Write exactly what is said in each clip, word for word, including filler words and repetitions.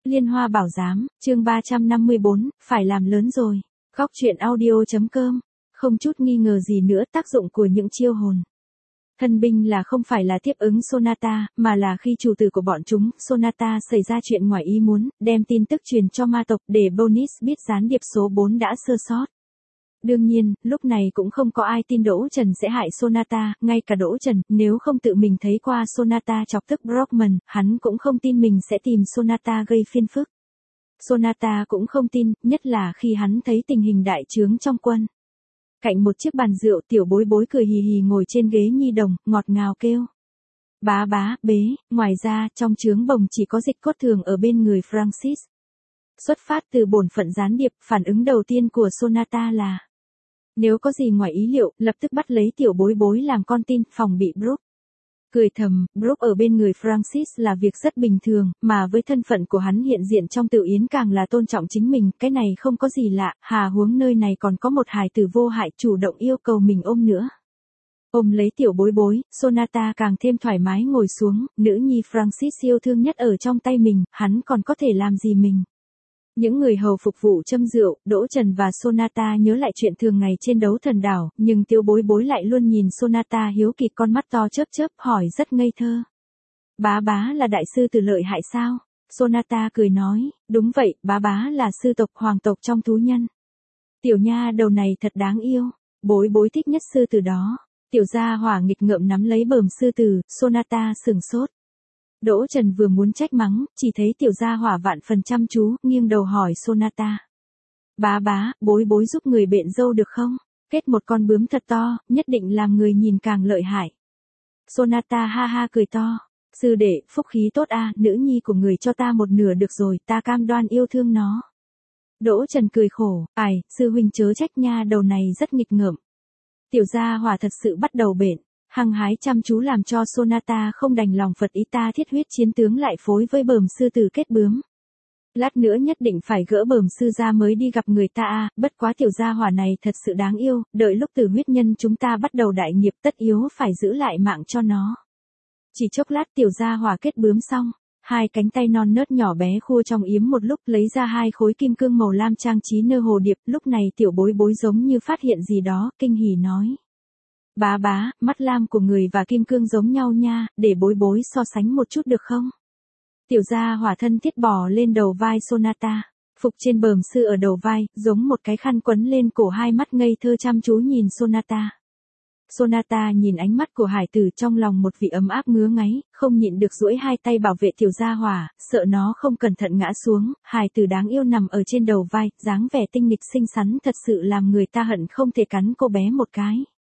Liên Hoa Bảo Giám, chương ba trăm năm mươi bốn, phải làm lớn rồi. Góc truyện audio.com. Không chút nghi ngờ gì nữa tác dụng của những chiêu hồn thân binh là không phải là tiếp ứng Sonata, mà là khi chủ tử của bọn chúng, Sonata xảy ra chuyện ngoài ý muốn, đem tin tức truyền cho ma tộc để Bonis biết gián điệp số bốn đã sơ sót. Đương nhiên, lúc này cũng không có ai tin Đỗ Trần sẽ hại Sonata, ngay cả Đỗ Trần, nếu không tự mình thấy qua Sonata chọc tức Brockman, hắn cũng không tin mình sẽ tìm Sonata gây phiền phức. Sonata cũng không tin, nhất là khi hắn thấy tình hình đại trướng trong quân. Cạnh một chiếc bàn rượu, tiểu bối bối cười hì hì ngồi trên ghế nhi đồng, ngọt ngào kêu. Bá bá, bế, ngoài ra, trong trướng bồng chỉ có dịch cốt thường ở bên người Francis. Xuất phát từ bổn phận gián điệp, phản ứng đầu tiên của Sonata là nếu có gì ngoài ý liệu, lập tức bắt lấy tiểu bối bối làm con tin, phòng bị Brooke. Cười thầm, Brooke ở bên người Francis là việc rất bình thường, mà với thân phận của hắn hiện diện trong tiểu yến càng là tôn trọng chính mình, cái này không có gì lạ, hà huống nơi này còn có một hài tử vô hại chủ động yêu cầu mình ôm nữa. Ôm lấy tiểu bối bối, Sonata càng thêm thoải mái ngồi xuống, nữ nhi Francis yêu thương nhất ở trong tay mình, hắn còn có thể làm gì mình. Những người hầu phục vụ châm rượu, Đỗ Trần và Sonata nhớ lại chuyện thường ngày trên đấu thần đảo, nhưng tiểu bối bối lại luôn nhìn Sonata hiếu kỳ, con mắt to chớp chớp, hỏi rất ngây thơ. Bá bá là đại sư tử lợi hại sao? Sonata cười nói, đúng vậy, bá bá là sư tộc hoàng tộc trong thú nhân. Tiểu nha đầu này thật đáng yêu, bối bối thích nhất sư tử đó. Tiểu gia hỏa nghịch ngợm nắm lấy bờm sư tử, Sonata sừng sốt. Đỗ Trần vừa muốn trách mắng, chỉ thấy tiểu gia hỏa vạn phần chăm chú, nghiêng đầu hỏi Sonata. Bá bá, bối bối giúp người bện dâu được không? Kết một con bướm thật to, nhất định làm người nhìn càng lợi hại. Sonata ha ha cười to. Sư đệ, phúc khí tốt a, nữ nhi của người cho ta một nửa được rồi, ta cam đoan yêu thương nó. Đỗ Trần cười khổ, ai, sư huynh chớ trách nha, đầu này rất nghịch ngợm. Tiểu gia hỏa thật sự bắt đầu bện. Hăng hái chăm chú làm cho Sonata không đành lòng Phật ý, ta thiết huyết chiến tướng lại phối với bờm sư tử kết bướm. Lát nữa nhất định phải gỡ bờm sư ra mới đi gặp người ta a, bất quá tiểu gia hỏa này thật sự đáng yêu, đợi lúc tử huyết nhân chúng ta bắt đầu đại nghiệp tất yếu phải giữ lại mạng cho nó. Chỉ chốc lát tiểu gia hỏa kết bướm xong, hai cánh tay non nớt nhỏ bé khua trong yếm một lúc lấy ra hai khối kim cương màu lam trang trí nơ hồ điệp, lúc này tiểu bối bối giống như phát hiện gì đó, kinh hỉ nói. Bá bá, mắt lam của người và kim cương giống nhau nha, để bối bối so sánh một chút được không? Tiểu gia hỏa thân thiết bò lên đầu vai Sonata, phục trên bờm sư ở đầu vai, giống một cái khăn quấn lên cổ, hai mắt ngây thơ chăm chú nhìn Sonata. Sonata nhìn ánh mắt của hải tử trong lòng một vị ấm áp ngứa ngáy, không nhịn được duỗi hai tay bảo vệ tiểu gia hỏa, sợ nó không cẩn thận ngã xuống, hải tử đáng yêu nằm ở trên đầu vai, dáng vẻ tinh nghịch xinh xắn thật sự làm người ta hận không thể cắn cô bé một cái.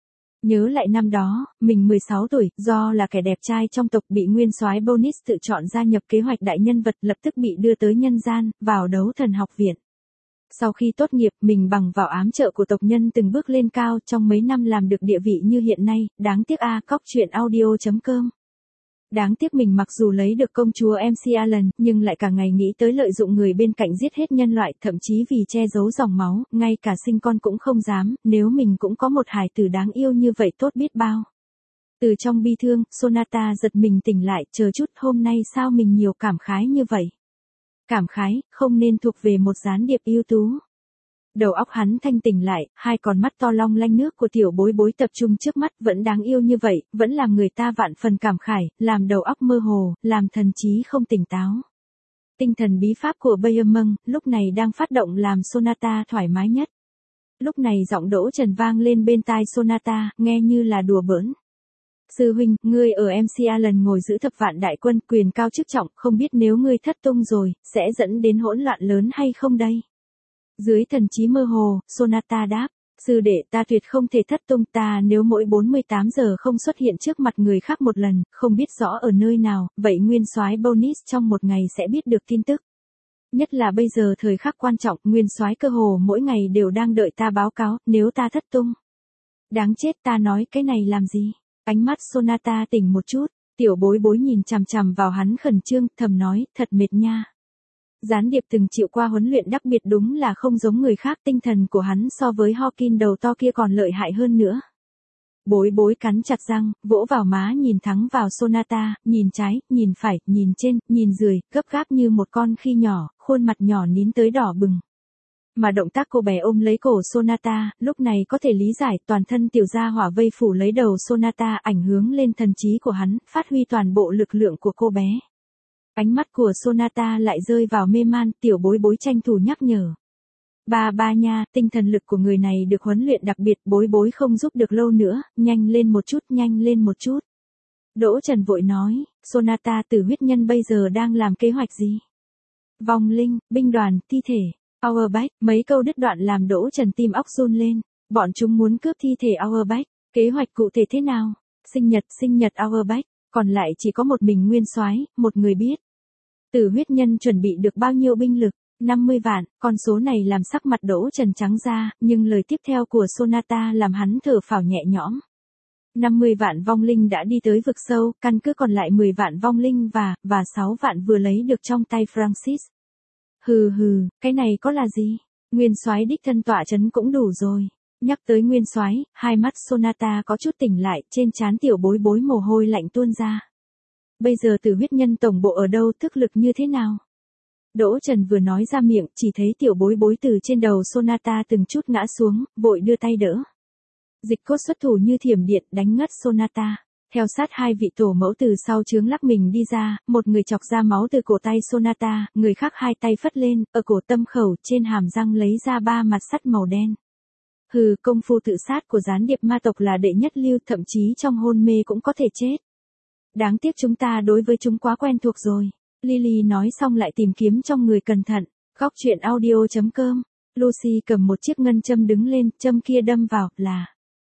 Nhớ lại năm đó, mình mười sáu tuổi, do là kẻ đẹp trai trong tộc bị nguyên soái Bonis tự chọn gia nhập kế hoạch đại nhân vật, lập tức bị đưa tới nhân gian, vào đấu thần học viện. Sau khi tốt nghiệp, mình bằng vào ám trợ của tộc nhân từng bước lên cao, trong mấy năm làm được địa vị như hiện nay, đáng tiếc a, cóc truyện audio.com. Đáng tiếc mình mặc dù lấy được công chúa em xê Allen, nhưng lại cả ngày nghĩ tới lợi dụng người bên cạnh giết hết nhân loại, thậm chí vì che giấu dòng máu, ngay cả sinh con cũng không dám, nếu mình cũng có một hài tử đáng yêu như vậy tốt biết bao. Từ trong bi thương, Sonata giật mình tỉnh lại, chờ chút, hôm nay sao mình nhiều cảm khái như vậy? Cảm khái, không nên thuộc về một gián điệp ưu tú. Đầu óc hắn thanh tỉnh lại, hai con mắt to long lanh nước của tiểu bối bối tập trung trước mắt, vẫn đáng yêu như vậy, vẫn làm người ta vạn phần cảm khải, làm đầu óc mơ hồ, làm thần trí không tỉnh táo. Tinh thần bí pháp của Bayermong, lúc này đang phát động làm Sonata thoải mái nhất. Lúc này giọng Đỗ Trần vang lên bên tai Sonata, nghe như là đùa bỡn. Sư huynh, ngươi ở em xê Allen ngồi giữ thập vạn đại quân, quyền cao chức trọng, không biết nếu ngươi thất tung rồi, sẽ dẫn đến hỗn loạn lớn hay không đây? Dưới thần trí mơ hồ, Sonata đáp, sư đệ, ta tuyệt không thể thất tung, ta nếu mỗi bốn mươi tám giờ không xuất hiện trước mặt người khác một lần, không biết rõ ở nơi nào, vậy nguyên soái Bonis trong một ngày sẽ biết được tin tức. Nhất là bây giờ thời khắc quan trọng, nguyên soái cơ hồ mỗi ngày đều đang đợi ta báo cáo, nếu ta thất tung. Đáng chết, ta nói cái này làm gì? Ánh mắt Sonata tỉnh một chút, tiểu bối bối nhìn chằm chằm vào hắn khẩn trương, thầm nói, thật mệt nha. Gián điệp từng chịu qua huấn luyện đặc biệt đúng là không giống người khác, tinh thần của hắn so với Hawking đầu to kia còn lợi hại hơn nữa. Bối bối cắn chặt răng, vỗ vào má nhìn thẳng vào Sonata, nhìn trái, nhìn phải, nhìn trên, nhìn dưới, gấp gáp như một con khi nhỏ, khuôn mặt nhỏ nín tới đỏ bừng. Mà động tác cô bé ôm lấy cổ Sonata, lúc này có thể lý giải, toàn thân tiểu gia hỏa vây phủ lấy đầu Sonata, ảnh hưởng lên thần trí của hắn, phát huy toàn bộ lực lượng của cô bé. Ánh mắt của Sonata lại rơi vào mê man, tiểu bối bối tranh thủ nhắc nhở. Ba ba nha, tinh thần lực của người này được huấn luyện đặc biệt, bối bối không giúp được lâu nữa, nhanh lên một chút, nhanh lên một chút. Đỗ Trần vội nói, Sonata, Tử huyết nhân bây giờ đang làm kế hoạch gì? Vong linh, binh đoàn, thi thể, Auerbach, mấy câu đứt đoạn làm Đỗ Trần tim óc run lên, bọn chúng muốn cướp thi thể Auerbach, kế hoạch cụ thể thế nào? Sinh nhật, sinh nhật Auerbach, còn lại chỉ có một mình Nguyên Soái, một người biết. Tử huyết nhân chuẩn bị được bao nhiêu binh lực? năm mươi vạn, con số này làm sắc mặt Đỗ Trần trắng ra, nhưng lời tiếp theo của Sonata làm hắn thở phào nhẹ nhõm. năm mươi vạn vong linh đã đi tới vực sâu, căn cứ còn lại mười vạn vong linh và, và sáu vạn vừa lấy được trong tay Francis. Hừ hừ, cái này có là gì? Nguyên Soái đích thân tọa chấn cũng đủ rồi. Nhắc tới Nguyên Soái, hai mắt Sonata có chút tỉnh lại, trên trán tiểu bối bối mồ hôi lạnh tuôn ra. Bây giờ Tử huyết nhân tổng bộ ở đâu, thức lực như thế nào? Đỗ Trần vừa nói ra miệng, chỉ thấy tiểu bối bối từ trên đầu Sonata từng chút ngã xuống, vội đưa tay đỡ. Dịch cốt xuất thủ như thiểm điện, đánh ngất Sonata. Theo sát hai vị tổ mẫu từ sau chướng lắc mình đi ra, một người chọc ra máu từ cổ tay Sonata, người khác hai tay phất lên, ở cổ tâm khẩu trên hàm răng lấy ra ba mặt sắt màu đen. Hừ, công phu tự sát của gián điệp ma tộc là đệ nhất lưu, thậm chí trong hôn mê cũng có thể chết. Đáng tiếc chúng ta đối với chúng quá quen thuộc rồi. Lily nói xong lại tìm kiếm trong người cẩn thận. Góc truyện audio chấm com. Lucy cầm một chiếc ngân châm đứng lên, châm kia đâm vào, là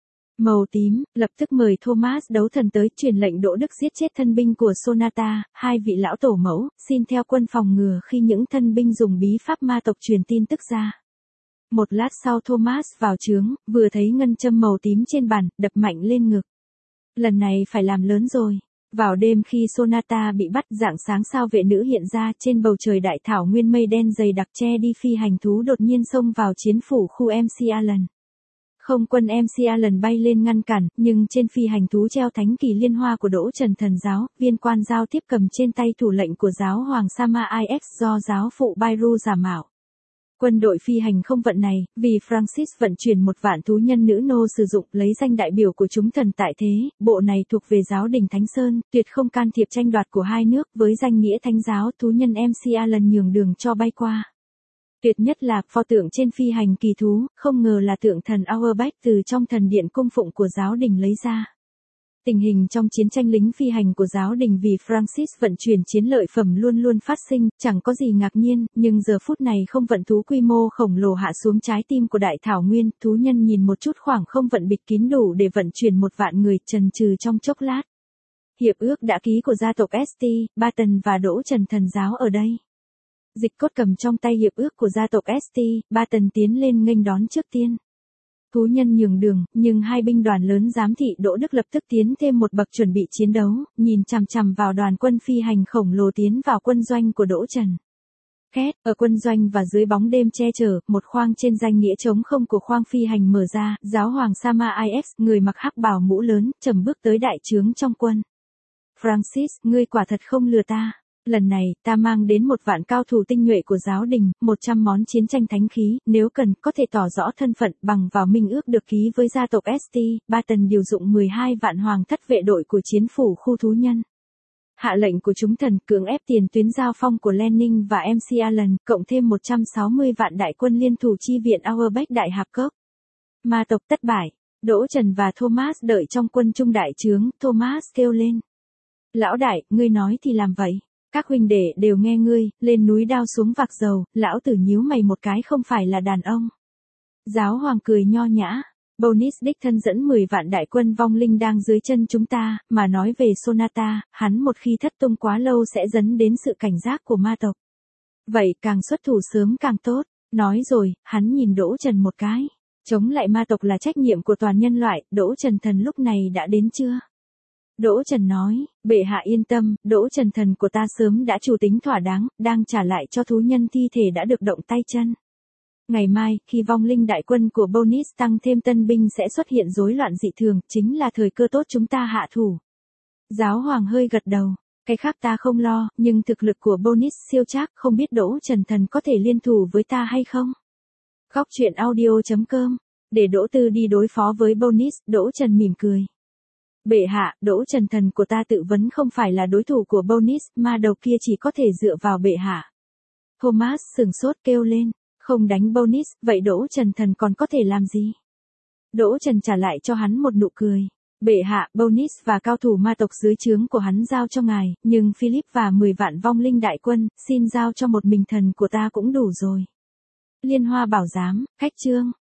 màu tím, lập tức mời Thomas đấu thần tới, truyền lệnh Đỗ Đức giết chết thân binh của Sonata, hai vị lão tổ mẫu, xin theo quân phòng ngừa khi những thân binh dùng bí pháp ma tộc truyền tin tức ra. Một lát sau Thomas vào trướng, vừa thấy ngân châm màu tím trên bàn, đập mạnh lên ngực. Lần này phải làm lớn rồi. Vào đêm khi Sonata bị bắt, rạng sáng sao vệ nữ hiện ra, trên bầu trời đại thảo nguyên mây đen dày đặc che đi phi hành thú đột nhiên xông vào chiến phủ khu em xê Allen. Không quân em xê Allen bay lên ngăn cản, nhưng trên phi hành thú treo thánh kỳ liên hoa của Đỗ Trần thần giáo, viên quan giao tiếp cầm trên tay thủ lệnh của giáo hoàng Sama i ích do giáo phụ Bairu giả mạo. Quân đội phi hành không vận này, vì Francis vận chuyển một vạn thú nhân nữ nô sử dụng lấy danh đại biểu của chúng thần tại thế, bộ này thuộc về giáo đình Thánh Sơn, tuyệt không can thiệp tranh đoạt của hai nước, với danh nghĩa thánh giáo thú nhân em xê Allen nhường đường cho bay qua. Tuyệt nhất là, pho tượng trên phi hành kỳ thú, không ngờ là tượng thần Auerbach từ trong thần điện cung phụng của giáo đình lấy ra. Tình hình trong chiến tranh lính phi hành của giáo đình vì Francis vận chuyển chiến lợi phẩm luôn luôn phát sinh, chẳng có gì ngạc nhiên, nhưng giờ phút này không vận thú quy mô khổng lồ hạ xuống trái tim của đại thảo nguyên, thú nhân nhìn một chút khoảng không vận bịch kín đủ để vận chuyển một vạn người, chần chừ trong chốc lát. Hiệp ước đã ký của gia tộc ét tê, Barton và Đỗ Trần thần giáo ở đây. Dịch cốt cầm trong tay hiệp ước của gia tộc ét tê, Barton tiến lên nghênh đón trước tiên. Thú nhân nhường đường, nhưng hai binh đoàn lớn giám thị Đỗ Đức lập tức tiến thêm một bậc chuẩn bị chiến đấu, nhìn chằm chằm vào đoàn quân phi hành khổng lồ tiến vào quân doanh của Đỗ Trần. Két, ở quân doanh và dưới bóng đêm che chở, một khoang trên danh nghĩa trống không của khoang phi hành mở ra, giáo hoàng Sama i ích, người mặc hắc bào mũ lớn, trầm bước tới đại trướng trong quân. Francis, ngươi quả thật không lừa ta. Lần này, ta mang đến một vạn cao thủ tinh nhuệ của giáo đình, một trăm món chiến tranh thánh khí, nếu cần, có thể tỏ rõ thân phận bằng vào minh ước được ký với gia tộc ét tê, Barton điều dụng mười hai vạn hoàng thất vệ đội của chiến phủ khu thú nhân. Hạ lệnh của chúng thần cưỡng ép tiền tuyến giao phong của Lenin và em xê Allen, cộng thêm một trăm sáu mươi vạn đại quân liên thủ chi viện Auerbach đại hạp cốc. Ma tộc thất bại, Đỗ Trần và Thomas đợi trong quân trung đại trướng, Thomas kêu lên. Lão đại, ngươi nói thì làm vậy. Các huynh đệ đều nghe ngươi, lên núi đao xuống vạc dầu, lão tử nhíu mày một cái không phải là đàn ông. Giáo hoàng cười nho nhã, Bonis đích thân dẫn mười vạn đại quân vong linh đang dưới chân chúng ta, mà nói về Sonata, hắn một khi thất tung quá lâu sẽ dẫn đến sự cảnh giác của ma tộc. Vậy càng xuất thủ sớm càng tốt, nói rồi, hắn nhìn Đỗ Trần một cái. Chống lại ma tộc là trách nhiệm của toàn nhân loại, Đỗ Trần thần lúc này đã đến chưa? Đỗ Trần nói, bệ hạ yên tâm, Đỗ Trần thần của ta sớm đã chủ tính thỏa đáng, đang trả lại cho thú nhân thi thể đã được động tay chân. Ngày mai, khi vong linh đại quân của Bonis tăng thêm tân binh sẽ xuất hiện rối loạn dị thường, chính là thời cơ tốt chúng ta hạ thủ. Giáo hoàng hơi gật đầu. Cái khác ta không lo, nhưng thực lực của Bonis siêu trác, không biết Đỗ Trần Thần có thể liên thủ với ta hay không? Góc truyện audio chấm com. Để Đỗ Tư đi đối phó với Bonis, Đỗ Trần mỉm cười. Bệ hạ, Đỗ Trần Thần của ta tự vấn không phải là đối thủ của Bonis, mà đầu kia chỉ có thể dựa vào bệ hạ. Thomas sửng sốt kêu lên, không đánh Bonis, vậy Đỗ Trần Thần còn có thể làm gì? Đỗ Trần trả lại cho hắn một nụ cười. Bệ hạ, Bonis và cao thủ ma tộc dưới trướng của hắn giao cho ngài, nhưng Philip và mười vạn vong linh đại quân, xin giao cho một mình thần của ta cũng đủ rồi. Liên Hoa bảo giám, cách chương.